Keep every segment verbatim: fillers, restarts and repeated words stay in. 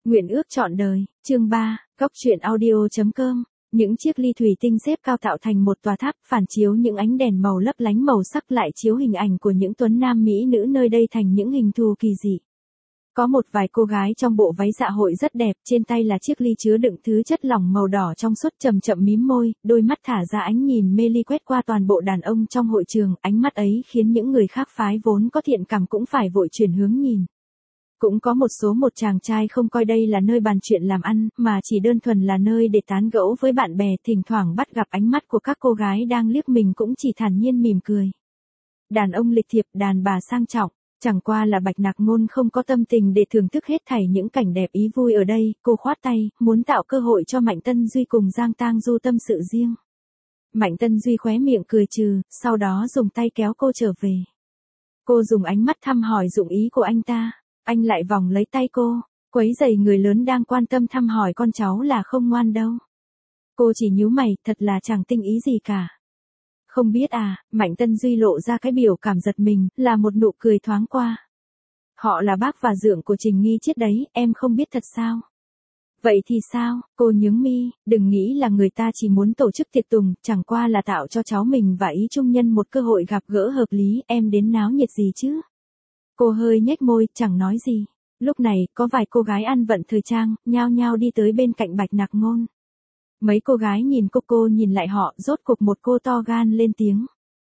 Nguyện ước trọn đời, chương ba, góc truyện audio chấm com. Những chiếc ly thủy tinh xếp cao tạo thành một tòa tháp, phản chiếu những ánh đèn màu lấp lánh màu sắc, lại chiếu hình ảnh của những tuấn nam mỹ nữ nơi đây thành những hình thù kỳ dị. Có một vài cô gái trong bộ váy dạ hội rất đẹp, trên tay là chiếc ly chứa đựng thứ chất lỏng màu đỏ trong suốt, chậm chậm mím môi, đôi mắt thả ra ánh nhìn mê ly quét qua toàn bộ đàn ông trong hội trường, ánh mắt ấy khiến những người khác phái vốn có thiện cảm cũng phải vội chuyển hướng nhìn. Cũng có một số một chàng trai không coi đây là nơi bàn chuyện làm ăn, mà chỉ đơn thuần là nơi để tán gẫu với bạn bè, thỉnh thoảng bắt gặp ánh mắt của các cô gái đang liếc mình cũng chỉ thản nhiên mỉm cười. Đàn ông lịch thiệp, đàn bà sang trọng, chẳng qua là Bạch Nặc Ngôn không có tâm tình để thưởng thức hết thảy những cảnh đẹp ý vui ở đây, cô khoát tay, muốn tạo cơ hội cho Mạnh Tân Duy cùng Giang Tang Du tâm sự riêng. Mạnh Tân Duy khóe miệng cười trừ, sau đó dùng tay kéo cô trở về. Cô dùng ánh mắt thăm hỏi dụng ý của anh ta. Anh lại vòng lấy tay cô, quấy rầy người lớn đang quan tâm thăm hỏi con cháu là không ngoan đâu. Cô chỉ nhíu mày, thật là chẳng tinh ý gì cả. Không biết à, Mạnh Tân Duy lộ ra cái biểu cảm giật mình, là một nụ cười thoáng qua. Họ là bác và dượng của Trình Nghi Chiết đấy, em không biết thật sao? Vậy thì sao? Cô nhướng mi, đừng nghĩ là người ta chỉ muốn tổ chức tiệc tùng, chẳng qua là tạo cho cháu mình và ý trung nhân một cơ hội gặp gỡ hợp lý, em đến náo nhiệt gì chứ? Cô hơi nhếch môi, chẳng nói gì. Lúc này, có vài cô gái ăn vận thời trang, nhao nhao đi tới bên cạnh Bạch Nặc Ngôn. Mấy cô gái nhìn cô cô nhìn lại họ, rốt cuộc một cô to gan lên tiếng.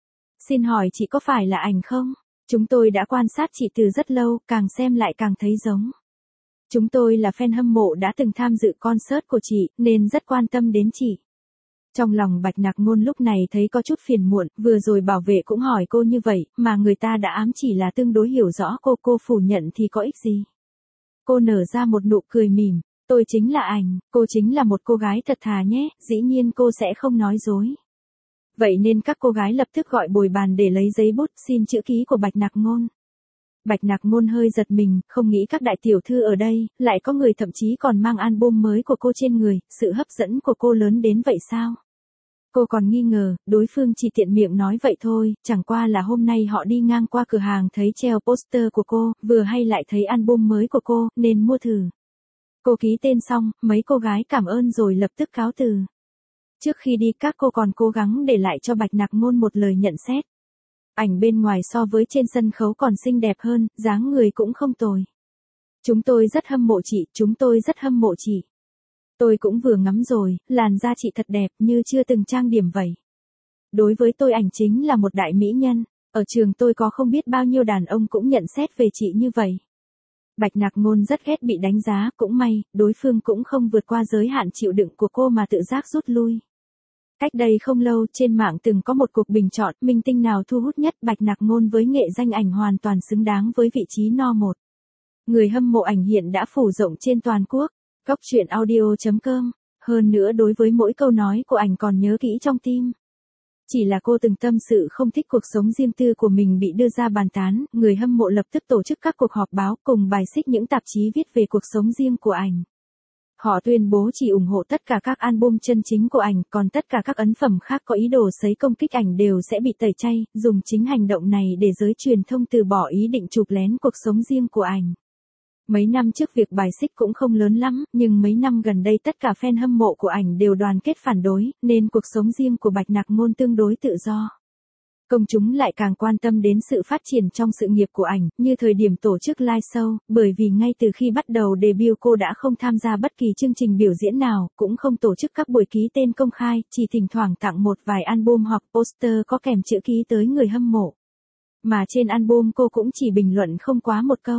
Xin hỏi chị có phải là ảnh không? Chúng tôi đã quan sát chị từ rất lâu, càng xem lại càng thấy giống. Chúng tôi là fan hâm mộ đã từng tham dự concert của chị, nên rất quan tâm đến chị. Trong lòng Bạch Nặc Ngôn lúc này thấy có chút phiền muộn, vừa rồi bảo vệ cũng hỏi cô như vậy, mà người ta đã ám chỉ là tương đối hiểu rõ cô, cô phủ nhận thì có ích gì. Cô nở ra một nụ cười mỉm, tôi chính là ảnh, cô chính là một cô gái thật thà nhé, dĩ nhiên cô sẽ không nói dối. Vậy nên các cô gái lập tức gọi bồi bàn để lấy giấy bút xin chữ ký của Bạch Nặc Ngôn. Bạch Nặc Ngôn hơi giật mình, không nghĩ các đại tiểu thư ở đây, lại có người thậm chí còn mang album mới của cô trên người, sự hấp dẫn của cô lớn đến vậy sao? Cô còn nghi ngờ, đối phương chỉ tiện miệng nói vậy thôi, chẳng qua là hôm nay họ đi ngang qua cửa hàng thấy treo poster của cô, vừa hay lại thấy album mới của cô, nên mua thử. Cô ký tên xong, mấy cô gái cảm ơn rồi lập tức cáo từ. Trước khi đi các cô còn cố gắng để lại cho Bạch Nặc Ngôn một lời nhận xét. Ảnh bên ngoài so với trên sân khấu còn xinh đẹp hơn, dáng người cũng không tồi. Chúng tôi rất hâm mộ chị, chúng tôi rất hâm mộ chị. Tôi cũng vừa ngắm rồi, làn da chị thật đẹp như chưa từng trang điểm vậy. Đối với tôi ảnh chính là một đại mỹ nhân, ở trường tôi có không biết bao nhiêu đàn ông cũng nhận xét về chị như vậy. Bạch Nặc Ngôn rất ghét bị đánh giá, cũng may, đối phương cũng không vượt qua giới hạn chịu đựng của cô mà tự giác rút lui. Cách đây không lâu, trên mạng từng có một cuộc bình chọn, minh tinh nào thu hút nhất, Bạch Nặc Ngôn với nghệ danh ảnh hoàn toàn xứng đáng với vị trí no một. Người hâm mộ ảnh hiện đã phủ rộng trên toàn quốc. Góc truyện audio chấm com. Hơn nữa đối với mỗi câu nói của ảnh còn nhớ kỹ trong tim. Chỉ là cô từng tâm sự không thích cuộc sống riêng tư của mình bị đưa ra bàn tán, người hâm mộ lập tức tổ chức các cuộc họp báo cùng bài xích những tạp chí viết về cuộc sống riêng của ảnh. Họ tuyên bố chỉ ủng hộ tất cả các album chân chính của ảnh, còn tất cả các ấn phẩm khác có ý đồ sấy công kích ảnh đều sẽ bị tẩy chay, dùng chính hành động này để giới truyền thông từ bỏ ý định chụp lén cuộc sống riêng của ảnh. Mấy năm trước việc bài xích cũng không lớn lắm, nhưng mấy năm gần đây tất cả fan hâm mộ của ảnh đều đoàn kết phản đối, nên cuộc sống riêng của Bạch Nặc Ngôn tương đối tự do. Công chúng lại càng quan tâm đến sự phát triển trong sự nghiệp của ảnh, như thời điểm tổ chức live show, bởi vì ngay từ khi bắt đầu debut cô đã không tham gia bất kỳ chương trình biểu diễn nào, cũng không tổ chức các buổi ký tên công khai, chỉ thỉnh thoảng tặng một vài album hoặc poster có kèm chữ ký tới người hâm mộ. Mà trên album cô cũng chỉ bình luận không quá một câu.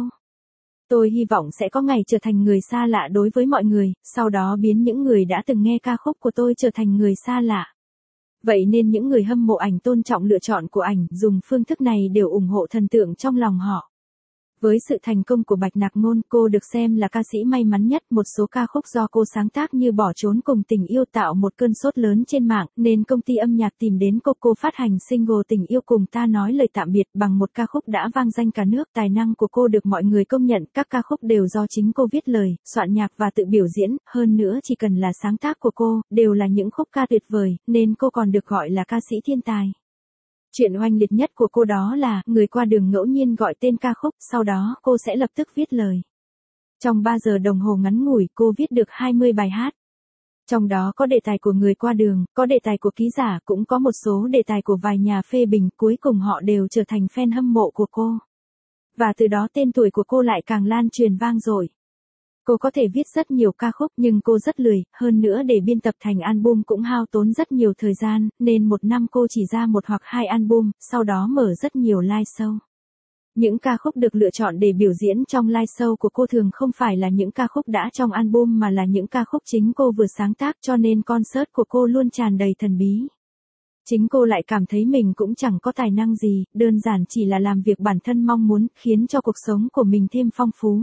Tôi hy vọng sẽ có ngày trở thành người xa lạ đối với mọi người, sau đó biến những người đã từng nghe ca khúc của tôi trở thành người xa lạ. Vậy nên những người hâm mộ ảnh tôn trọng lựa chọn của ảnh, dùng phương thức này đều ủng hộ thần tượng trong lòng họ. Với sự thành công của Bạch Nặc Ngôn, cô được xem là ca sĩ may mắn nhất, một số ca khúc do cô sáng tác như Bỏ Trốn cùng Tình Yêu tạo một cơn sốt lớn trên mạng, nên công ty âm nhạc tìm đến cô, cô phát hành single Tình Yêu Cùng Ta Nói Lời Tạm Biệt bằng một ca khúc đã vang danh cả nước. Tài năng của cô được mọi người công nhận, các ca khúc đều do chính cô viết lời, soạn nhạc và tự biểu diễn, hơn nữa chỉ cần là sáng tác của cô, đều là những khúc ca tuyệt vời, nên cô còn được gọi là ca sĩ thiên tài. Chuyện oanh liệt nhất của cô đó là, người qua đường ngẫu nhiên gọi tên ca khúc, sau đó cô sẽ lập tức viết lời. Trong ba giờ đồng hồ ngắn ngủi cô viết được hai mươi bài hát. Trong đó có đề tài của người qua đường, có đề tài của ký giả, cũng có một số đề tài của vài nhà phê bình, cuối cùng họ đều trở thành fan hâm mộ của cô. Và từ đó tên tuổi của cô lại càng lan truyền vang dội. Cô có thể viết rất nhiều ca khúc nhưng cô rất lười, hơn nữa để biên tập thành album cũng hao tốn rất nhiều thời gian, nên một năm cô chỉ ra một hoặc hai album, sau đó mở rất nhiều live show. Những ca khúc được lựa chọn để biểu diễn trong live show của cô thường không phải là những ca khúc đã trong album mà là những ca khúc chính cô vừa sáng tác, cho nên concert của cô luôn tràn đầy thần bí. Chính cô lại cảm thấy mình cũng chẳng có tài năng gì, đơn giản chỉ là làm việc bản thân mong muốn, khiến cho cuộc sống của mình thêm phong phú.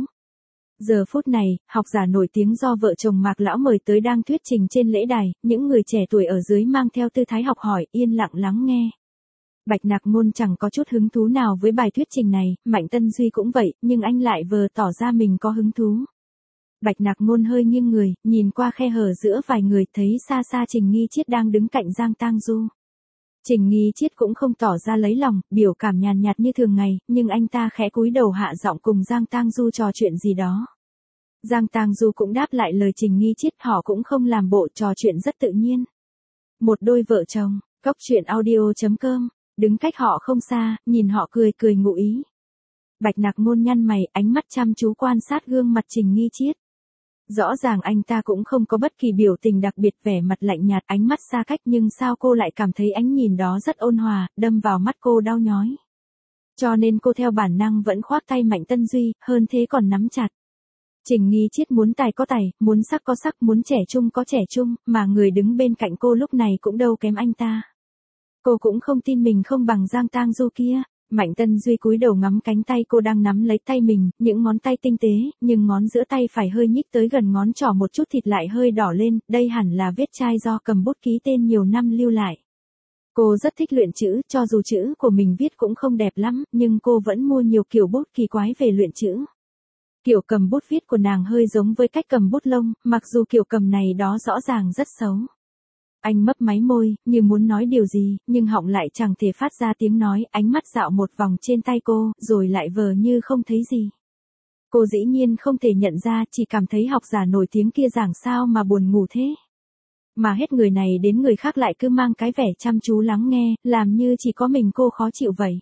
Giờ phút này, học giả nổi tiếng do vợ chồng Mạc Lão mời tới đang thuyết trình trên lễ đài, những người trẻ tuổi ở dưới mang theo tư thái học hỏi, yên lặng lắng nghe. Bạch Nặc Ngôn chẳng có chút hứng thú nào với bài thuyết trình này, Mạnh Tân Duy cũng vậy, nhưng anh lại vờ tỏ ra mình có hứng thú. Bạch Nặc Ngôn hơi nghiêng người, nhìn qua khe hở giữa vài người, thấy xa xa Trình Nghi Chiết đang đứng cạnh Giang Tang Du. Trình Nghi Chiết cũng không tỏ ra lấy lòng, biểu cảm nhàn nhạt như thường ngày, nhưng anh ta khẽ cúi đầu hạ giọng cùng Giang Tang Du trò chuyện gì đó. Giang Tang Du cũng đáp lại lời Trình Nghi Chiết, họ cũng không làm bộ, trò chuyện rất tự nhiên. Một đôi vợ chồng, Cốc Truyện Audio chấm com, đứng cách họ không xa, nhìn họ cười cười ngụ ý. Bạch Nặc Ngôn nhăn mày, ánh mắt chăm chú quan sát gương mặt Trình Nghi Chiết. Rõ ràng anh ta cũng không có bất kỳ biểu tình đặc biệt, vẻ mặt lạnh nhạt, ánh mắt xa cách, nhưng sao cô lại cảm thấy ánh nhìn đó rất ôn hòa, đâm vào mắt cô đau nhói. Cho nên cô theo bản năng vẫn khoác tay Mạnh Tân Duy, hơn thế còn nắm chặt. Trình Nghi Chiết muốn tài có tài, muốn sắc có sắc, muốn trẻ trung có trẻ trung, mà người đứng bên cạnh cô lúc này cũng đâu kém anh ta. Cô cũng không tin mình không bằng Giang Tang Du kia. Mạnh Tân Duy cúi đầu ngắm cánh tay cô đang nắm lấy tay mình, những ngón tay tinh tế, nhưng ngón giữa tay phải hơi nhích tới gần ngón trỏ một chút, thịt lại hơi đỏ lên, đây hẳn là vết chai do cầm bút ký tên nhiều năm lưu lại. Cô rất thích luyện chữ, cho dù chữ của mình viết cũng không đẹp lắm, nhưng cô vẫn mua nhiều kiểu bút kỳ quái về luyện chữ. Kiểu cầm bút viết của nàng hơi giống với cách cầm bút lông, mặc dù kiểu cầm này đó rõ ràng rất xấu. Anh mấp máy môi, như muốn nói điều gì, nhưng họng lại chẳng thể phát ra tiếng nói, ánh mắt dạo một vòng trên tay cô, rồi lại vờ như không thấy gì. Cô dĩ nhiên không thể nhận ra, chỉ cảm thấy học giả nổi tiếng kia giảng sao mà buồn ngủ thế. Mà hết người này đến người khác lại cứ mang cái vẻ chăm chú lắng nghe, làm như chỉ có mình cô khó chịu vậy.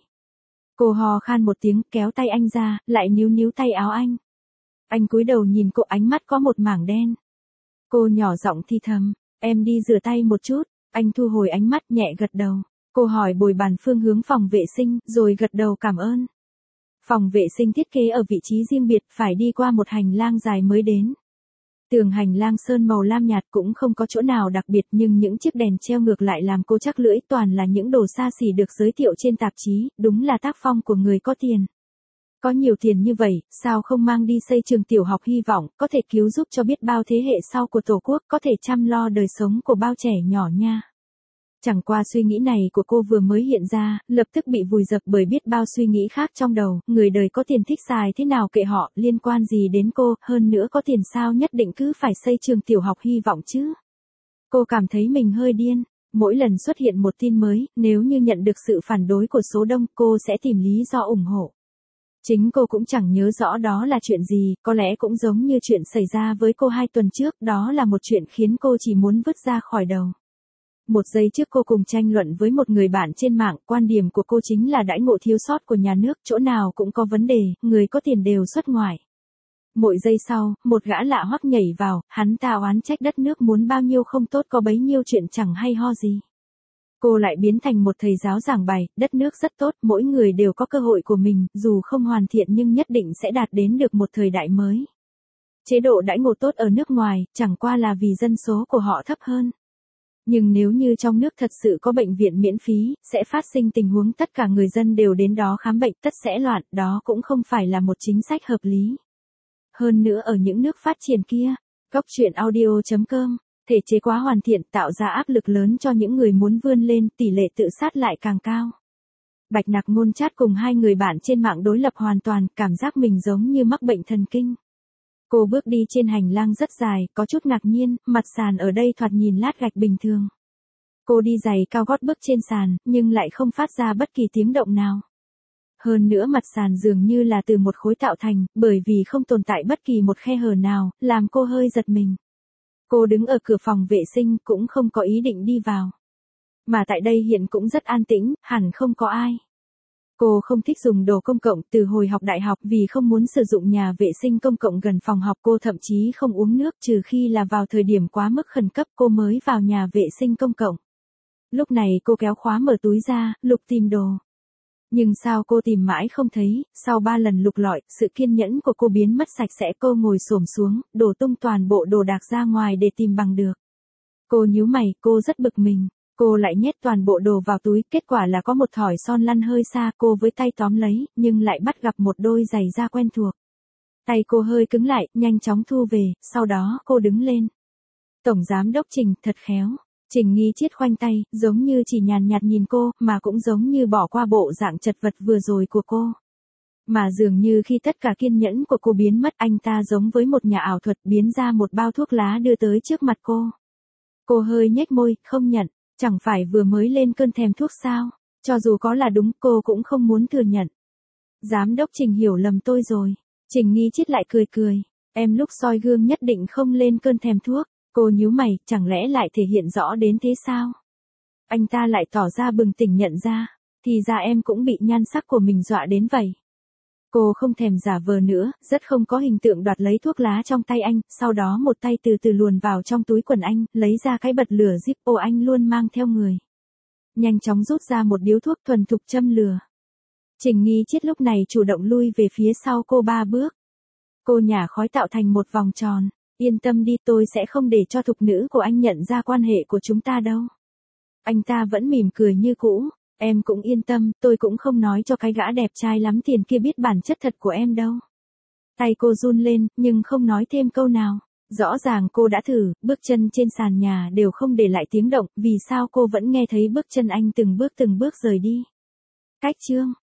Cô hò khan một tiếng, kéo tay anh ra, lại níu níu tay áo anh. Anh cúi đầu nhìn cô, ánh mắt có một mảng đen. Cô nhỏ giọng thì thầm. Em đi rửa tay một chút, anh thu hồi ánh mắt nhẹ gật đầu. Cô hỏi bồi bàn phương hướng phòng vệ sinh, rồi gật đầu cảm ơn. Phòng vệ sinh thiết kế ở vị trí riêng biệt, phải đi qua một hành lang dài mới đến. Tường hành lang sơn màu lam nhạt, cũng không có chỗ nào đặc biệt, nhưng những chiếc đèn treo ngược lại làm cô chắc lưỡi, toàn là những đồ xa xỉ được giới thiệu trên tạp chí, đúng là tác phong của người có tiền. Có nhiều tiền như vậy, sao không mang đi xây trường tiểu học hy vọng, có thể cứu giúp cho biết bao thế hệ sau của Tổ quốc, có thể chăm lo đời sống của bao trẻ nhỏ nha. Chẳng qua suy nghĩ này của cô vừa mới hiện ra, lập tức bị vùi dập bởi biết bao suy nghĩ khác trong đầu, người đời có tiền thích xài thế nào kệ họ, liên quan gì đến cô, hơn nữa có tiền sao nhất định cứ phải xây trường tiểu học hy vọng chứ. Cô cảm thấy mình hơi điên. Mỗi lần xuất hiện một tin mới, nếu như nhận được sự phản đối của số đông, cô sẽ tìm lý do ủng hộ. Chính cô cũng chẳng nhớ rõ đó là chuyện gì, có lẽ cũng giống như chuyện xảy ra với cô hai tuần trước, đó là một chuyện khiến cô chỉ muốn vứt ra khỏi đầu. Một giây trước cô cùng tranh luận với một người bạn trên mạng, quan điểm của cô chính là đãi ngộ thiếu sót của nhà nước, chỗ nào cũng có vấn đề, người có tiền đều xuất ngoại. Mỗi giây sau, một gã lạ hoắc nhảy vào, hắn ta oán trách đất nước muốn bao nhiêu không tốt có bấy nhiêu chuyện chẳng hay ho gì. Cô lại biến thành một thầy giáo giảng bài, đất nước rất tốt, mỗi người đều có cơ hội của mình, dù không hoàn thiện nhưng nhất định sẽ đạt đến được một thời đại mới. Chế độ đãi ngộ tốt ở nước ngoài, chẳng qua là vì dân số của họ thấp hơn. Nhưng nếu như trong nước thật sự có bệnh viện miễn phí, sẽ phát sinh tình huống tất cả người dân đều đến đó khám bệnh, tất sẽ loạn, đó cũng không phải là một chính sách hợp lý. Hơn nữa ở những nước phát triển kia, Cốc Truyện Audio chấm com, thể chế quá hoàn thiện tạo ra áp lực lớn cho những người muốn vươn lên, tỷ lệ tự sát lại càng cao. Bạch Nặc Ngôn chat cùng hai người bạn trên mạng đối lập hoàn toàn, cảm giác mình giống như mắc bệnh thần kinh. Cô bước đi trên hành lang rất dài, có chút ngạc nhiên, mặt sàn ở đây thoạt nhìn lát gạch bình thường. Cô đi giày cao gót bước trên sàn, nhưng lại không phát ra bất kỳ tiếng động nào. Hơn nữa mặt sàn dường như là từ một khối tạo thành, bởi vì không tồn tại bất kỳ một khe hở nào, làm cô hơi giật mình. Cô đứng ở cửa phòng vệ sinh cũng không có ý định đi vào. Mà tại đây hiện cũng rất an tĩnh, hẳn không có ai. Cô không thích dùng đồ công cộng từ hồi học đại học vì không muốn sử dụng nhà vệ sinh công cộng gần phòng học. Cô thậm chí không uống nước trừ khi là vào thời điểm quá mức khẩn cấp cô mới vào nhà vệ sinh công cộng. Lúc này cô kéo khóa mở túi ra, lục tìm đồ. Nhưng sao cô tìm mãi không thấy, sau ba lần lục lọi, sự kiên nhẫn của cô biến mất sạch sẽ. Cô ngồi xổm xuống, đổ tung toàn bộ đồ đạc ra ngoài để tìm bằng được. Cô nhíu mày, cô rất bực mình. Cô lại nhét toàn bộ đồ vào túi, kết quả là có một thỏi son lăn hơi xa. Cô với tay tóm lấy, nhưng lại bắt gặp một đôi giày da quen thuộc. Tay cô hơi cứng lại, nhanh chóng thu về, sau đó cô đứng lên. Tổng giám đốc Trình, thật khéo. Trình Nghi Chiết khoanh tay, giống như chỉ nhàn nhạt nhìn cô, mà cũng giống như bỏ qua bộ dạng chật vật vừa rồi của cô. Mà dường như khi tất cả kiên nhẫn của cô biến mất, anh ta giống với một nhà ảo thuật biến ra một bao thuốc lá đưa tới trước mặt cô. Cô hơi nhếch môi, không nhận, chẳng phải vừa mới lên cơn thèm thuốc sao, cho dù có là đúng cô cũng không muốn thừa nhận. Giám đốc Trình hiểu lầm tôi rồi. Trình Nghi Chiết lại cười cười, em lúc soi gương nhất định không lên cơn thèm thuốc. Cô nhíu mày, chẳng lẽ lại thể hiện rõ đến thế sao? Anh ta lại tỏ ra bừng tỉnh nhận ra, thì ra em cũng bị nhan sắc của mình dọa đến vậy. Cô không thèm giả vờ nữa, rất không có hình tượng đoạt lấy thuốc lá trong tay anh, sau đó một tay từ từ luồn vào trong túi quần anh, lấy ra cái bật lửa Zippo anh luôn mang theo người. Nhanh chóng rút ra một điếu thuốc thuần thục châm lửa. Trình Nghi Chiết lúc này chủ động lui về phía sau cô ba bước. Cô nhả khói tạo thành một vòng tròn. Yên tâm đi, tôi sẽ không để cho thục nữ của anh nhận ra quan hệ của chúng ta đâu. Anh ta vẫn mỉm cười như cũ, em cũng yên tâm, tôi cũng không nói cho cái gã đẹp trai lắm tiền kia biết bản chất thật của em đâu. Tay cô run lên, nhưng không nói thêm câu nào. Rõ ràng cô đã thử, bước chân trên sàn nhà đều không để lại tiếng động, vì sao cô vẫn nghe thấy bước chân anh từng bước từng bước rời đi. Cách chương